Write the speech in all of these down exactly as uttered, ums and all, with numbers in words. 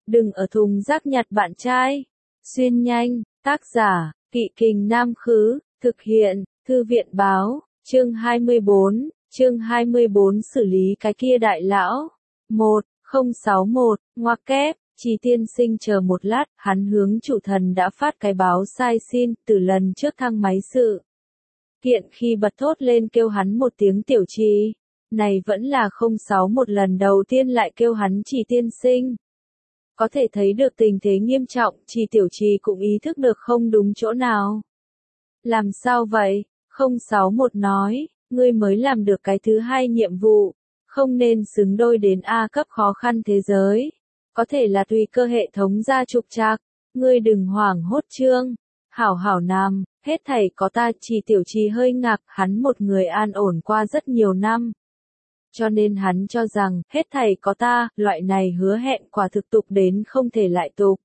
Đừng ở thùng rác nhặt bạn trai. Xuyên nhanh, tác giả, Kỵ Kình Nam Khứ, thực hiện, Thư viện báo, chương hai mươi bốn, chương hai mươi bốn xử lý cái kia đại lão. một, không sáu mốt, ngoặc kép, Trì tiên sinh chờ một lát, hắn hướng chủ thần đã phát cái báo sai xin, từ lần trước thang máy sự. Kiện khi bật thốt lên kêu hắn một tiếng tiểu Trì. Này vẫn là không sáu một lần đầu tiên lại kêu hắn Trì tiên sinh. Có thể thấy được tình thế nghiêm trọng, Trì tiểu Trì cũng ý thức được không đúng chỗ nào. Làm sao vậy? không sáu một nói, ngươi mới làm được cái thứ hai nhiệm vụ, không nên xứng đôi đến A cấp khó khăn thế giới. Có thể là tùy cơ hệ thống ra trục trặc, ngươi đừng hoảng hốt trương. Hảo hảo nằm, hết thảy có ta. Trì tiểu Trì hơi ngạc, hắn một người an ổn qua rất nhiều năm. Cho nên hắn cho rằng, hết thảy có ta, loại này hứa hẹn quả thực tục đến không thể lại tục.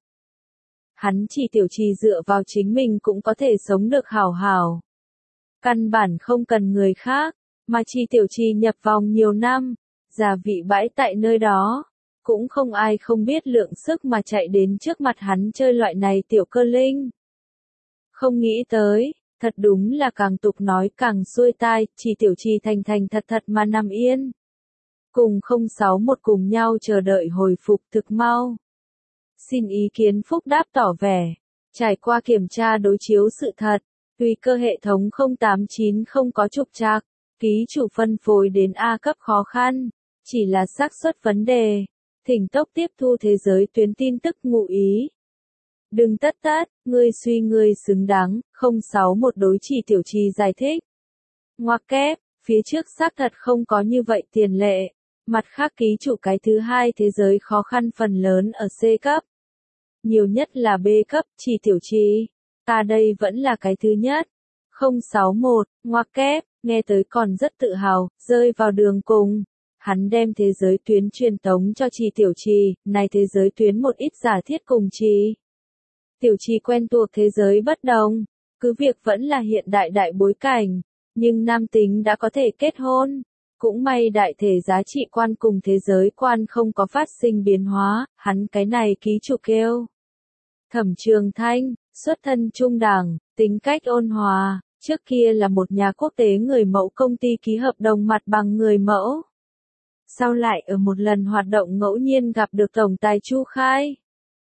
Hắn Trì tiểu Trì dựa vào chính mình cũng có thể sống được hảo hảo. Căn bản không cần người khác, mà Trì tiểu Trì nhập vòng nhiều năm, già vị bãi tại nơi đó. Cũng không ai không biết lượng sức mà chạy đến trước mặt hắn chơi loại này tiểu cơ linh. Không nghĩ tới, thật đúng là càng tục nói càng xuôi tai, Trì tiểu Trì thành thành thật thật mà nằm yên. Cùng không sáu một cùng nhau chờ đợi hồi phục thực mau. Xin ý kiến phúc đáp tỏ vẻ. Trải qua kiểm tra đối chiếu sự thật, tùy cơ hệ thống không tám chín không có trục trặc, ký chủ phân phối đến A cấp khó khăn, chỉ là xác suất vấn đề. Thỉnh tốc tiếp thu thế giới tuyến tin tức ngụ ý. Đừng tất tất, ngươi suy ngươi xứng đáng, không sáu một đối Trì tiểu Trì giải thích. Ngoặc kép, phía trước xác thật không có như vậy tiền lệ. Mặt khác ký chủ cái thứ hai thế giới khó khăn phần lớn ở C cấp. Nhiều nhất là B cấp, Trì tiểu Trì. Ta đây vẫn là cái thứ nhất. không sáu một, ngoặc kép, nghe tới còn rất tự hào, rơi vào đường cùng. Hắn đem thế giới tuyến truyền tống cho Trì tiểu Trì, này thế giới tuyến một ít giả thiết cùng Trì tiểu Trì quen thuộc thế giới bất đồng, cứ việc vẫn là hiện đại đại bối cảnh, nhưng nam tính đã có thể kết hôn. Cũng may đại thể giá trị quan cùng thế giới quan không có phát sinh biến hóa, hắn cái này ký chủ kêu. Thẩm Trường Thanh, xuất thân trung đẳng, tính cách ôn hòa, trước kia là một nhà quốc tế người mẫu công ty ký hợp đồng mặt bằng người mẫu. Sau lại ở một lần hoạt động ngẫu nhiên gặp được tổng tài Chu Khai.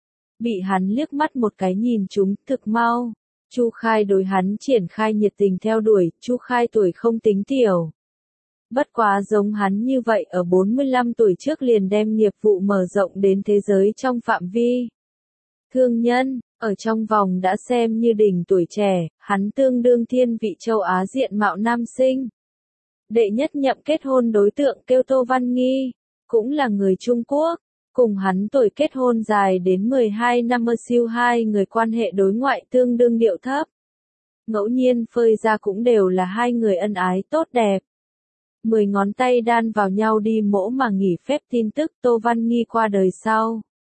Bị hắn liếc mắt một cái nhìn trúng, thực mau. Chu Khai đối hắn triển khai nhiệt tình theo đuổi, Chu Khai tuổi không tính tiểu. Bất quá giống hắn như vậy ở bốn mươi lăm tuổi trước liền đem nghiệp vụ mở rộng đến thế giới trong phạm vi. Thương nhân, ở trong vòng đã xem như đỉnh tuổi trẻ, hắn tương đương thiên vị châu Á diện mạo nam sinh. Đệ nhất nhậm kết hôn đối tượng kêu Tô Văn Nghi, cũng là người Trung Quốc, cùng hắn tuổi kết hôn dài đến mười hai năm ở siêu hai người quan hệ đối ngoại tương đương điệu thấp. Ngẫu nhiên phơi ra cũng đều là hai người ân ái tốt đẹp. Mười ngón tay đan vào nhau đi mỗ mà nghỉ phép tin tức Tô Văn Nghi qua đời sau.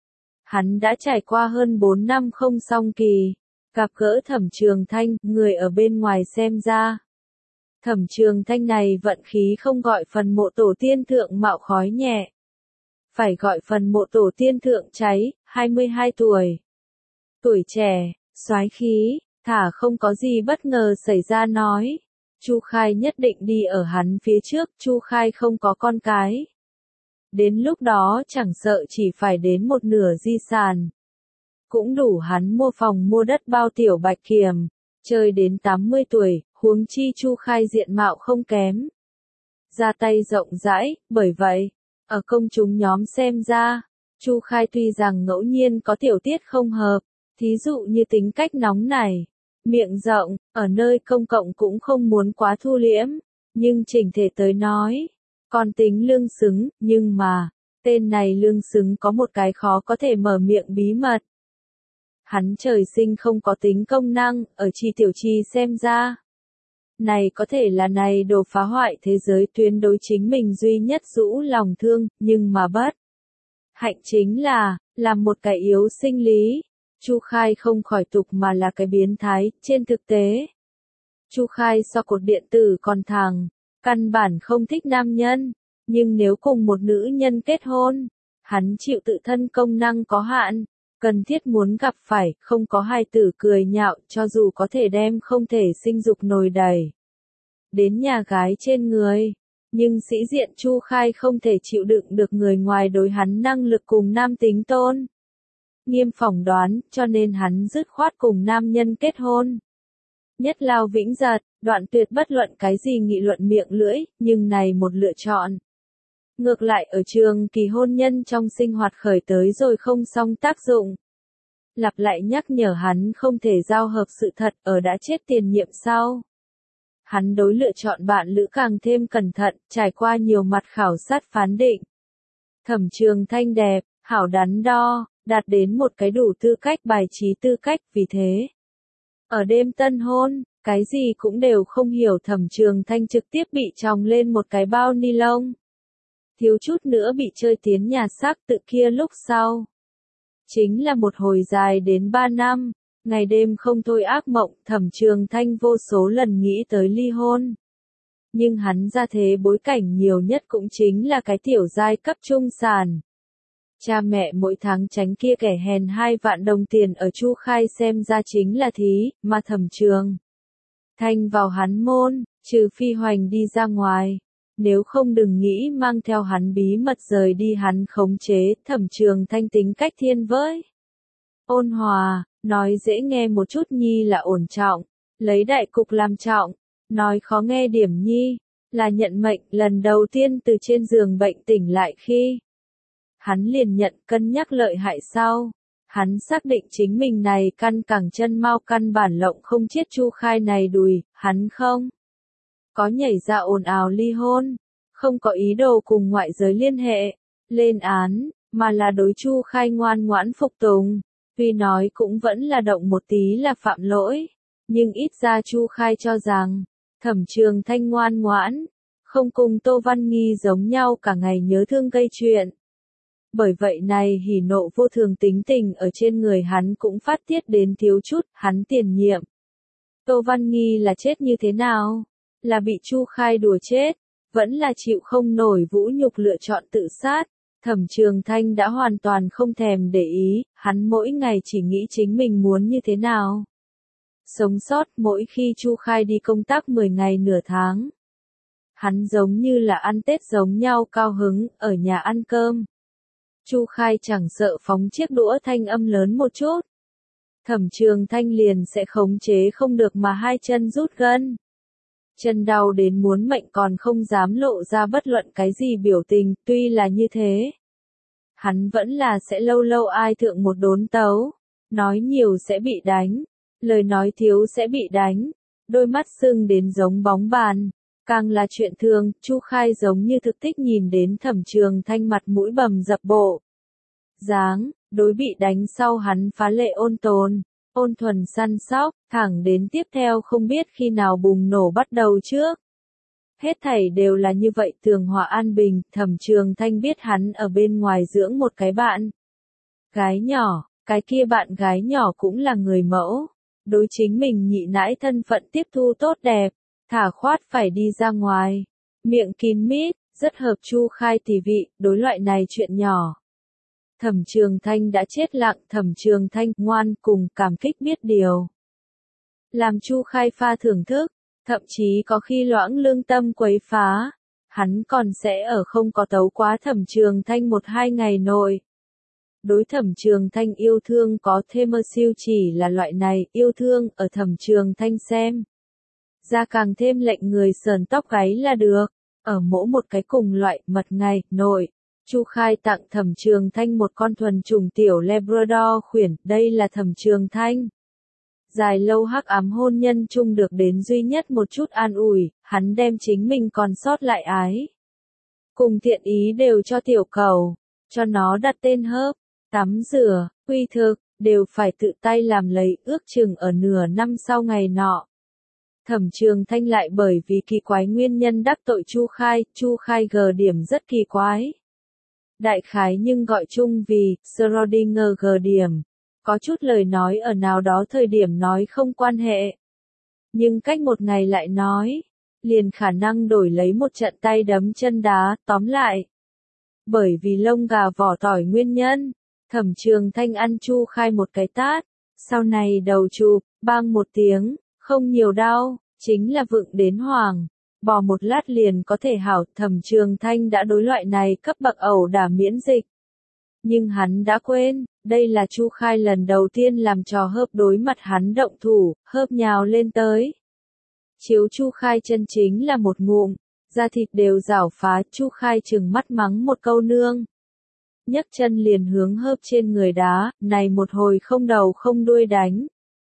Hắn đã trải qua hơn bốn năm không song kỳ, gặp gỡ Thẩm Trường Thanh, người ở bên ngoài xem ra. Thẩm Trường Thanh này vận khí không gọi phần mộ tổ tiên thượng mạo khói nhẹ. Phải gọi phần mộ tổ tiên thượng cháy, hai mươi hai tuổi. Tuổi trẻ, soái khí, thả không có gì bất ngờ xảy ra nói. Chu Khai nhất định đi ở hắn phía trước, Chu Khai không có con cái. Đến lúc đó chẳng sợ chỉ phải đến một nửa di sản. Cũng đủ hắn mua phòng mua đất bao tiểu bạch kiểm, chơi đến tám mươi tuổi, huống chi Chu Khai diện mạo không kém. Ra tay rộng rãi, bởi vậy, ở công chúng nhóm xem ra, Chu Khai tuy rằng ngẫu nhiên có tiểu tiết không hợp, thí dụ như tính cách nóng nảy, miệng rộng, ở nơi công cộng cũng không muốn quá thu liễm, nhưng chỉnh thể tới nói, còn tính lương xứng, nhưng mà, tên này lương xứng có một cái khó có thể mở miệng bí mật. Hắn trời sinh không có tính công năng, ở Trì tiểu Trì xem ra. Này có thể là này đồ phá hoại thế giới tuyến đối chính mình duy nhất rũ lòng thương, nhưng mà bất. Hạnh chính là, làm một cái yếu sinh lý. Chu Khai không khỏi tục mà là cái biến thái, trên thực tế. Chu Khai so cột điện tử còn thẳng, căn bản không thích nam nhân, nhưng nếu cùng một nữ nhân kết hôn, Hắn chịu tự thân công năng có hạn, cần thiết muốn gặp phải, không có hài tử cười nhạo, cho dù có thể đem không thể sinh dục nồi đầy đến nhà gái trên người. Nhưng sĩ diện Chu Khai không thể chịu đựng được người ngoài đối hắn năng lực cùng nam tính tôn nghiêm phỏng đoán, cho nên hắn dứt khoát cùng nam nhân kết hôn. Nhất lao vĩnh giật, đoạn tuyệt bất luận cái gì nghị luận miệng lưỡi, nhưng này một lựa chọn. Ngược lại ở trường kỳ hôn nhân trong sinh hoạt khởi tới rồi không song tác dụng. Lặp lại nhắc nhở hắn không thể giao hợp sự thật ở đã chết tiền nhiệm sau. Hắn đối lựa chọn bạn lữ càng thêm cẩn thận, trải qua nhiều mặt khảo sát phán định. Thẩm Trường Thanh đẹp, hảo đắn đo, đạt đến một cái đủ tư cách bài trí tư cách, vì thế. Ở đêm tân hôn, cái gì cũng đều không hiểu, Thẩm Trường Thanh trực tiếp bị tròng lên một cái bao ni lông. Thiếu chút nữa bị chơi tiến nhà xác tự kia lúc sau. Chính là một hồi dài đến ba năm, ngày đêm không thôi ác mộng, Thẩm Trường Thanh vô số lần nghĩ tới ly hôn. Nhưng hắn ra thế bối cảnh nhiều nhất cũng chính là cái tiểu giai cấp trung sản. Cha mẹ mỗi tháng tránh kia kẻ hèn hai vạn đồng tiền ở Chu Khai xem ra chính là thí, mà Thẩm Trường Thanh vào hắn môn, trừ phi hoành đi ra ngoài. Nếu không đừng nghĩ mang theo hắn bí mật rời đi hắn khống chế. Thẩm Trường Thanh tính cách thiên với. Ôn hòa, nói dễ nghe một chút nhi là ổn trọng, lấy đại cục làm trọng, nói khó nghe điểm nhi, là nhận mệnh. Lần đầu tiên từ trên giường bệnh tỉnh lại khi hắn liền nhận cân nhắc lợi hại sau. Hắn xác định chính mình này căn cẳng chân mau căn bản lộng không chết Chu Khai này đùi, hắn không có nhảy ra ồn ào ly hôn, không có ý đồ cùng ngoại giới liên hệ, lên án, mà là đối Chu Khai ngoan ngoãn phục tùng. Tuy nói cũng vẫn là động một tí là phạm lỗi, nhưng ít ra Chu Khai cho rằng, Thẩm Trường Thanh ngoan ngoãn, không cùng Tô Văn Nghi giống nhau cả ngày nhớ thương gây chuyện. Bởi vậy này hỉ nộ vô thường tính tình ở trên người hắn cũng phát tiết đến thiếu chút, hắn tiền nhiệm. Tô Văn Nghi là chết như thế nào? Là bị Chu Khai đùa chết, vẫn là chịu không nổi vũ nhục lựa chọn tự sát. Thẩm Trường Thanh đã hoàn toàn không thèm để ý, hắn mỗi ngày chỉ nghĩ chính mình muốn như thế nào. Sống sót. Mỗi khi Chu Khai đi công tác mười ngày nửa tháng. Hắn giống như là ăn Tết giống nhau cao hứng, ở nhà ăn cơm. Chu Khai chẳng sợ phóng chiếc đũa thanh âm lớn một chút. Thẩm Trường Thanh liền sẽ khống chế không được mà hai chân rút gân. Chân đau đến muốn mệnh còn không dám lộ ra bất luận cái gì biểu tình, tuy là như thế. Hắn vẫn là sẽ lâu lâu ai thượng một đốn tấu, nói nhiều sẽ bị đánh, lời nói thiếu sẽ bị đánh, đôi mắt sưng đến giống bóng bàn. Càng là chuyện thường, Chu Khai giống như thực tích nhìn đến Thẩm Trường Thanh mặt mũi bầm dập bộ dáng, đối bị đánh sau hắn phá lệ ôn tồn, ôn thuần săn sóc, thẳng đến tiếp theo không biết khi nào bùng nổ bắt đầu trước. Hết thảy đều là như vậy tường hòa an bình. Thẩm Trường Thanh biết hắn ở bên ngoài dưỡng một cái bạn gái nhỏ, cái kia bạn gái nhỏ cũng là người mẫu, đối chính mình nhị nãi thân phận tiếp thu tốt đẹp, thả khoát phải đi ra ngoài, miệng kín mít, rất hợp Chu Khai tỷ vị. Đối loại này chuyện nhỏ, Thẩm Trường Thanh đã chết lặng. Thẩm Trường Thanh ngoan cùng cảm kích biết điều, làm Chu Khai pha thưởng thức, thậm chí có khi loãng lương tâm quấy phá, hắn còn sẽ ở không có tấu quá Thẩm Trường Thanh một hai ngày nội. Đối Thẩm Trường Thanh yêu thương có thêm mơ siêu chỉ là loại này yêu thương ở Thẩm Trường Thanh xem ra càng thêm lệnh người sờn tóc gáy là được. Ở mỗi một cái cùng loại mật ngày nội, Chu Khai tặng Thẩm Trường Thanh một con thuần chủng tiểu Labrador khuyển. Đây là Thẩm Trường Thanh dài lâu hắc ám hôn nhân chung được đến duy nhất một chút an ủi. Hắn đem chính mình còn sót lại ái cùng thiện ý đều cho tiểu cầu, cho nó đặt tên hớp, tắm rửa, quy thực, đều phải tự tay làm lấy. Ước chừng ở nửa năm sau ngày nọ, Thẩm Trường Thanh lại bởi vì kỳ quái nguyên nhân đắc tội Chu Khai. Chu Khai gờ điểm rất kỳ quái, đại khái nhưng gọi chung vì Schrödinger gờ điểm. Có chút lời nói ở nào đó thời điểm nói không quan hệ, nhưng cách một ngày lại nói, liền khả năng đổi lấy một trận tay đấm chân đá. Tóm lại, Bởi vì lông gà vỏ tỏi nguyên nhân, Thẩm Trường Thanh ăn Chu Khai một cái tát, sau này đầu chụp, bang một tiếng, không nhiều đau, chính là vựng đến hoảng. Bò một lát liền có thể hảo, Thẩm Trường Thanh đã đối loại này cấp bậc ẩu đả miễn dịch. Nhưng hắn đã quên, đây là Chu Khai lần đầu tiên làm trò Hớp đối mặt hắn động thủ, Hớp nhào lên tới. Chiếu Chu Khai chân chính là một ngụm, da thịt đều rảo phá, Chu Khai trừng mắt mắng một câu nương. Nhấc chân liền hướng Hớp trên người đá, này một hồi không đầu không đuôi đánh.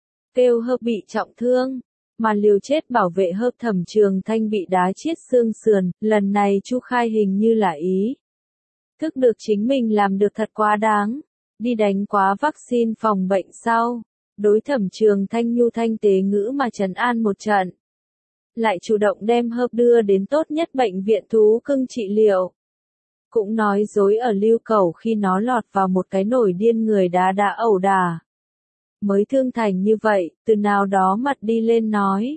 Kêu Hớp bị trọng thương, mà liều chết bảo vệ Hớp. Thẩm Trường Thanh bị đá chiết xương sườn, lần này Chu Khai hình như là ý thức được chính mình làm được thật quá đáng, đi đánh quá vaccine phòng bệnh sau, đối Thẩm Trường Thanh nhu thanh tế ngữ mà trấn an một trận. Lại chủ động đem Hớp đưa đến tốt nhất bệnh viện thú cưng trị liệu. Cũng nói dối ở lưu cẩu khi nó lọt vào một cái nổi điên người đá đã ẩu đả. Mới thương thành như vậy, từ nào đó mặt đi lên nói.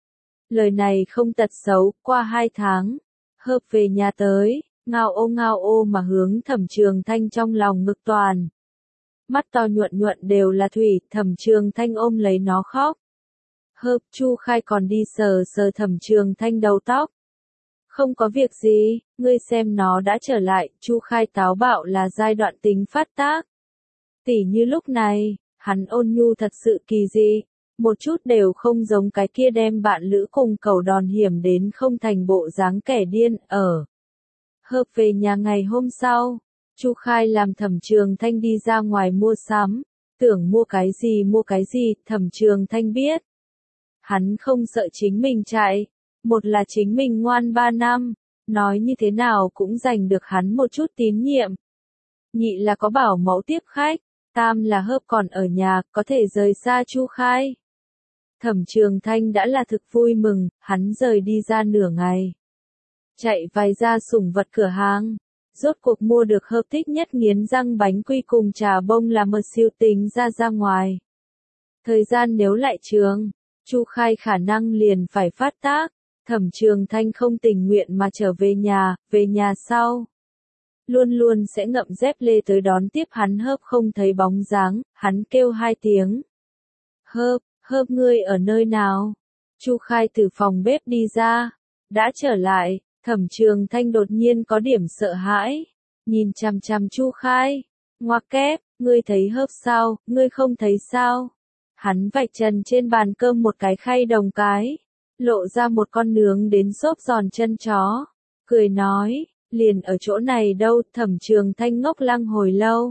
Lời này không tật xấu, qua hai tháng, Hớp về nhà tới, ngao ô ngao ô mà hướng Thẩm Trường Thanh trong lòng ngực toàn. Mắt to nhuận nhuận đều là thủy, Thẩm Trường Thanh ôm lấy nó khóc. Hớp. Chu Khai còn đi sờ sờ Thẩm Trường Thanh đầu tóc. Không có việc gì, ngươi xem nó đã trở lại. Chu Khai táo bạo là giai đoạn tính phát tác. Tỉ như lúc này, hắn ôn nhu thật sự kỳ dị, một chút đều không giống cái kia đem bạn lữ cùng cẩu đòn hiểm đến không thành bộ dáng kẻ điên. Ở Hớp về nhà ngày hôm sau, Chu Khai làm Thẩm Trường Thanh đi ra ngoài mua sắm, tưởng mua cái gì mua cái gì, Thẩm Trường Thanh biết. Hắn không sợ chính mình chạy, một là chính mình ngoan ba năm, nói như thế nào cũng giành được hắn một chút tín nhiệm. Nhị là có bảo mẫu tiếp khách, tam là Hớp còn ở nhà, có thể rời xa Chu Khai. Thẩm Trường Thanh đã là thực vui mừng, hắn rời đi ra nửa ngày. Chạy vài ra sủng vật cửa hàng, rốt cuộc mua được Hớp thích nhất nghiến răng bánh quy cùng trà bông là mật siêu tính ra ra ngoài. Thời gian nếu lại trường, Chu Khai khả năng liền phải phát tác, Thẩm Trường Thanh không tình nguyện mà trở về nhà, về nhà sau. Luôn luôn sẽ ngậm dép lê tới đón tiếp hắn. Hớp không thấy bóng dáng, hắn kêu hai tiếng. Hớp, Hớp ngươi ở nơi nào? Chu Khai từ phòng bếp đi ra, đã trở lại. Thẩm Trường Thanh đột nhiên có điểm sợ hãi, nhìn chằm chằm Chu Khai, ngoặc kép, ngươi thấy Hớp sao, ngươi không thấy sao? Hắn vạch trần trên bàn cơm một cái khay đồng cái, lộ ra một con nướng đến xốp giòn chân chó, cười nói, liền ở chỗ này đâu. Thẩm Trường Thanh ngốc lăng hồi lâu,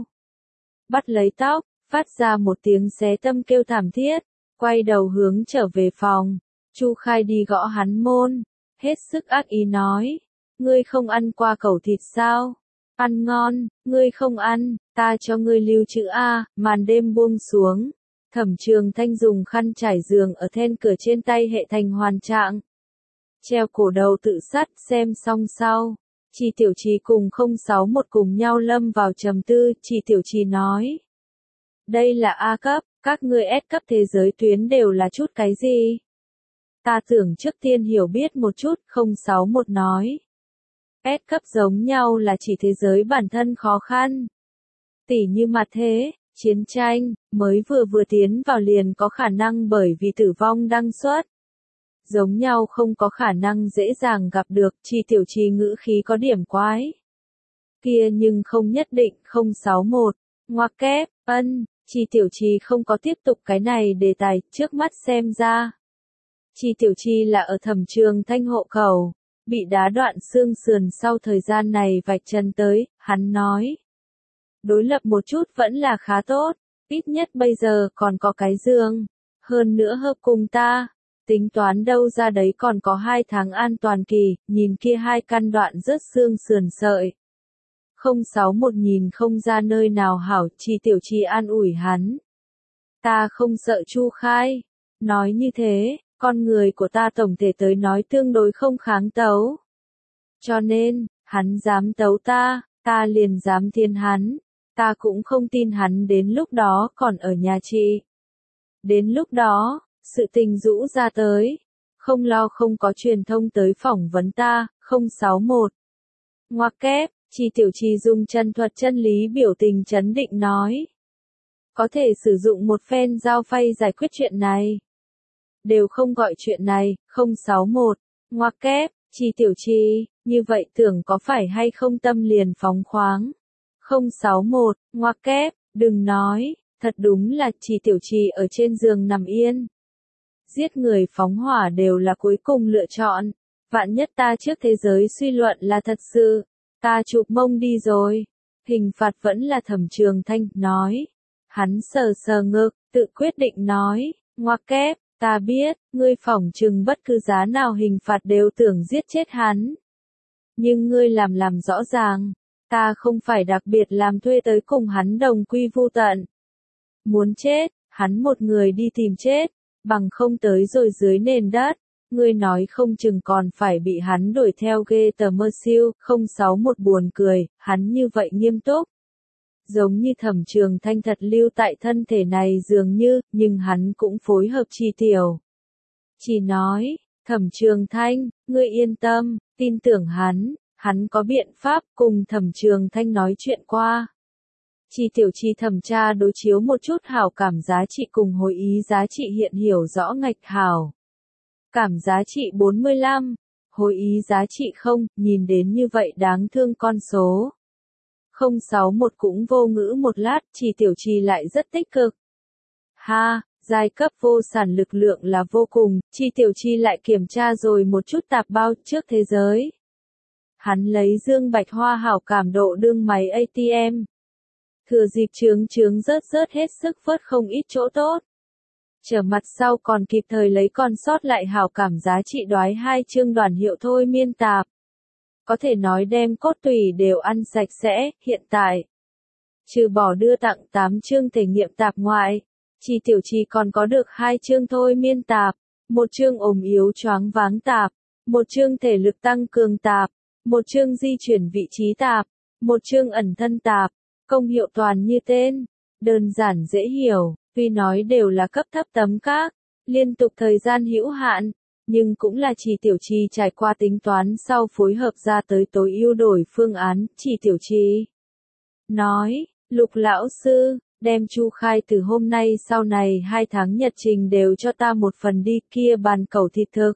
bắt lấy tóc, phát ra một tiếng xé tâm kêu thảm thiết, quay đầu hướng trở về phòng. Chu Khai đi gõ hắn môn, hết sức ác ý nói, ngươi không ăn qua cẩu thịt sao? Ăn ngon, ngươi không ăn, ta cho ngươi lưu trữ a. Màn đêm buông xuống, Thẩm Trường Thanh dùng khăn trải giường ở then cửa trên tay hệ thành hoàn trạng, treo cổ đầu tự sát. Xem xong sau, Chỉ Tiểu Trì cùng không sáu một cùng nhau lâm vào trầm tư. Chỉ Tiểu Trì nói, đây là A cấp, các ngươi S cấp thế giới tuyến đều là chút cái gì? Ta tưởng trước tiên hiểu biết một chút. Không sáu một nói, S cấp giống nhau là chỉ thế giới bản thân khó khăn. Tỉ như mặt thế, chiến tranh, mới vừa vừa tiến vào liền có khả năng bởi vì tử vong đăng xuất. Giống nhau không có khả năng dễ dàng gặp được. Chỉ Tiểu Trì ngữ khí có điểm quái. Kia nhưng không nhất định. Không sáu một, ngoặc kép, ân, Chỉ Tiểu Trì không có tiếp tục cái này đề tài. Trước mắt xem ra, Chỉ Tiểu Trì là ở Thẩm Trường Thanh hộ khẩu, bị đá đoạn xương sườn sau thời gian này vạch trần tới. Hắn nói, đối lập một chút vẫn là khá tốt, ít nhất bây giờ còn có cái giường, hơn nữa Hớp cùng ta, tính toán đâu ra đấy còn có hai tháng an toàn kỳ. Nhìn kia hai căn đoạn rớt xương sườn sợi, không sáu một nhìn không ra nơi nào hảo. Chỉ Tiểu Trì an ủi hắn, ta không sợ Chu Khai, nói như thế, con người của ta tổng thể tới nói tương đối không kháng tấu, cho nên, hắn dám tấu ta, ta liền dám thiên hắn. Ta cũng không tin hắn đến lúc đó còn ở nhà chị. Đến lúc đó, sự tình rũ ra tới, không lo không có truyền thông tới phỏng vấn ta. Không sáu một, ngoặc kép, Chi Tiểu Trì dùng chân thuật chân lý biểu tình trấn định nói. Có thể sử dụng một phen dao phay giải quyết chuyện này. Đều không gọi chuyện này, không sáu một. Ngoặc kép, Chi Tiểu Trì, như vậy tưởng có phải hay không tâm liền phóng khoáng. không sáu một, ngoặc kép, đừng nói, thật đúng là Chi Tiểu Trì ở trên giường nằm yên. Giết người phóng hỏa đều là cuối cùng lựa chọn. Vạn nhất ta trước thế giới suy luận là thật sự. Ta chụp mông đi rồi. Hình phạt vẫn là Thẩm Trường Thanh, nói. Hắn sờ sờ ngực, tự quyết định nói. Ngoặc kép, ta biết, ngươi phỏng chừng bất cứ giá nào hình phạt đều tưởng giết chết hắn. Nhưng ngươi làm làm rõ ràng. Ta không phải đặc biệt làm thuê tới cùng hắn đồng quy vu tận. Muốn chết, hắn một người đi tìm chết. Bằng không tới rồi dưới nền đất. Ngươi nói không chừng còn phải bị hắn đuổi theo ghê tờ mơ siêu, không sáu một buồn cười, hắn như vậy nghiêm túc. Giống như Thẩm Trường Thanh thật lưu tại thân thể này dường như, nhưng hắn cũng phối hợp Chi Tiểu. Chỉ nói, Thẩm Trường Thanh, ngươi yên tâm, tin tưởng hắn, hắn có biện pháp cùng Thẩm Trường Thanh nói chuyện qua. Chi Tiểu Chi thẩm tra đối chiếu một chút hảo cảm giá trị cùng hồi ý giá trị hiện hiểu rõ ngạch hảo. Cảm giá trị bốn mươi lăm, hồi ý giá trị không, nhìn đến như vậy đáng thương con số. không sáu một cũng vô ngữ một lát, Chi Tiểu Chi lại rất tích cực. Ha, giai cấp vô sản lực lượng là vô cùng, Chi Tiểu Chi lại kiểm tra rồi một chút tạp bao trước thế giới. Hắn lấy Dương Bạch Hoa hảo cảm độ đương máy a tê em. Thừa dịp chướng chướng rớt rớt hết sức vớt không ít chỗ tốt. Trở mặt sau còn kịp thời lấy còn sót lại hảo cảm giá trị đoái hai chương đoàn hiệu thôi miên tạp. Có thể nói đem cốt tủy đều ăn sạch sẽ, hiện tại. Trừ bỏ đưa tặng tám chương thể nghiệm tạp ngoại, Chi Tiểu Chi còn có được hai chương thôi miên tạp, một chương ồm yếu choáng váng tạp, một chương thể lực tăng cường tạp, một chương di chuyển vị trí tạp, một chương ẩn thân tạp, công hiệu toàn như tên, đơn giản dễ hiểu. Tuy nói đều là cấp thấp tấm các, liên tục thời gian hữu hạn, nhưng cũng là Chi Tiểu Chi trải qua tính toán sau phối hợp ra tới tối ưu đổi phương án, Chi Tiểu Chi nói, Lục lão sư, đem Chu Khai từ hôm nay sau này hai tháng nhật trình đều cho ta một phần đi, kia bàn cẩu thịt thực.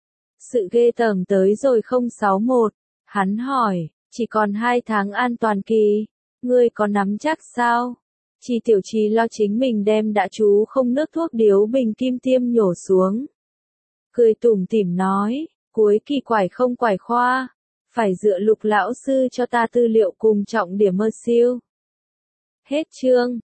Sự ghê tởm tới rồi không sáu một, hắn hỏi, chỉ còn hai tháng an toàn kỳ, ngươi có nắm chắc sao? Chi Tiểu Chi lo chính mình đem đã chú không nước thuốc điếu bình kim tiêm nhổ xuống. Cười tủm tỉm nói, cuối kỳ quải không quải khoa, phải dựa Lục lão sư cho ta tư liệu cùng trọng điểm mơ siêu. Hết chương.